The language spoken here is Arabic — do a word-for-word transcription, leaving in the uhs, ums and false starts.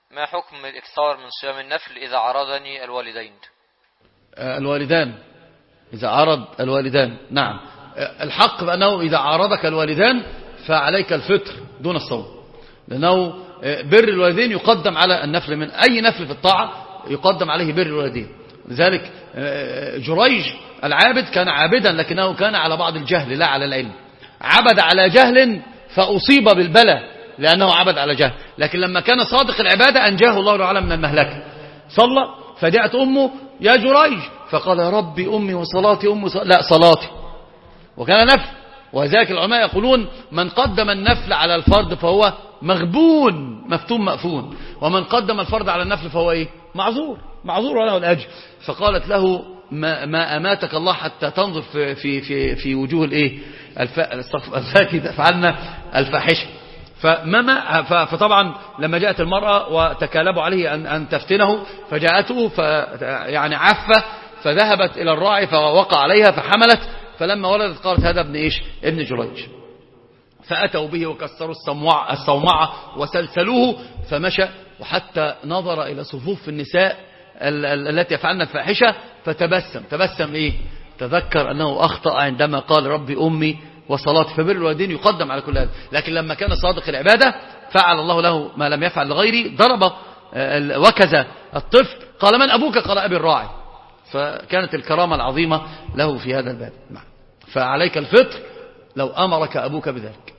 ما حكم الإكثار من صيام النفل إذا عرضني الوالدين؟ الوالدان إذا عرض الوالدان، نعم. الحق بأنه إذا عارضك الوالدان فعليك الفطر دون الصوم، لأنه بر الوالدين يقدم على النفل، من أي نفل في الطاعة يقدم عليه بر الوالدين. لذلك جريج العابد كان عابدا لكنه كان على بعض الجهل لا على العلم، عبد على جهل فأصيب بالبلاء لأنه عبد على جهل، لكن لما كان صادق العبادة أنجاه الله تعالى من المهلكة. صلى فجاءت أمه يا جريج فقال يا ربي أمي وصلاتي أم صلاتي. لا صلاتي، وكان نفل. وذلك العلماء يقولون من قدم النفل على الفرض فهو مغبون مفتون مأفون، ومن قدم الفرض على النفل فهو ايه؟ معذور معذور وله الأجر. فقالت له ما, ما أماتك الله حتى تنظر في في في, في وجوه الايه الفاكهة فعلنا الفاحشة. فما فطبعا لما جاءت المرأة وتكالبوا عليه أن, أن تفتنه فجاءته يعني عفة، فذهبت إلى الراعي فوقع عليها فحملت، فلما ولدت قالت هذا ابن إيش؟ ابن جريج. فأتوا به وكسروا الصومعة وسلسلوه فمشى، وحتى نظر إلى صفوف النساء التي يفعلن الفاحشة فتبسم. تبسم إيه؟ تذكر أنه أخطأ عندما قال ربي أمي وصلاتي. فبر الوالدين يقدم على كل هذا. لكن لما كان صادق العبادة فعل الله له ما لم يفعل لغيره، ضرب وكذا الطفل قال من أبوك؟ قال أبي الراعي. فكانت الكرامة العظيمة له في هذا الباب. فعليك الفطر لو أمرك أبوك بذلك.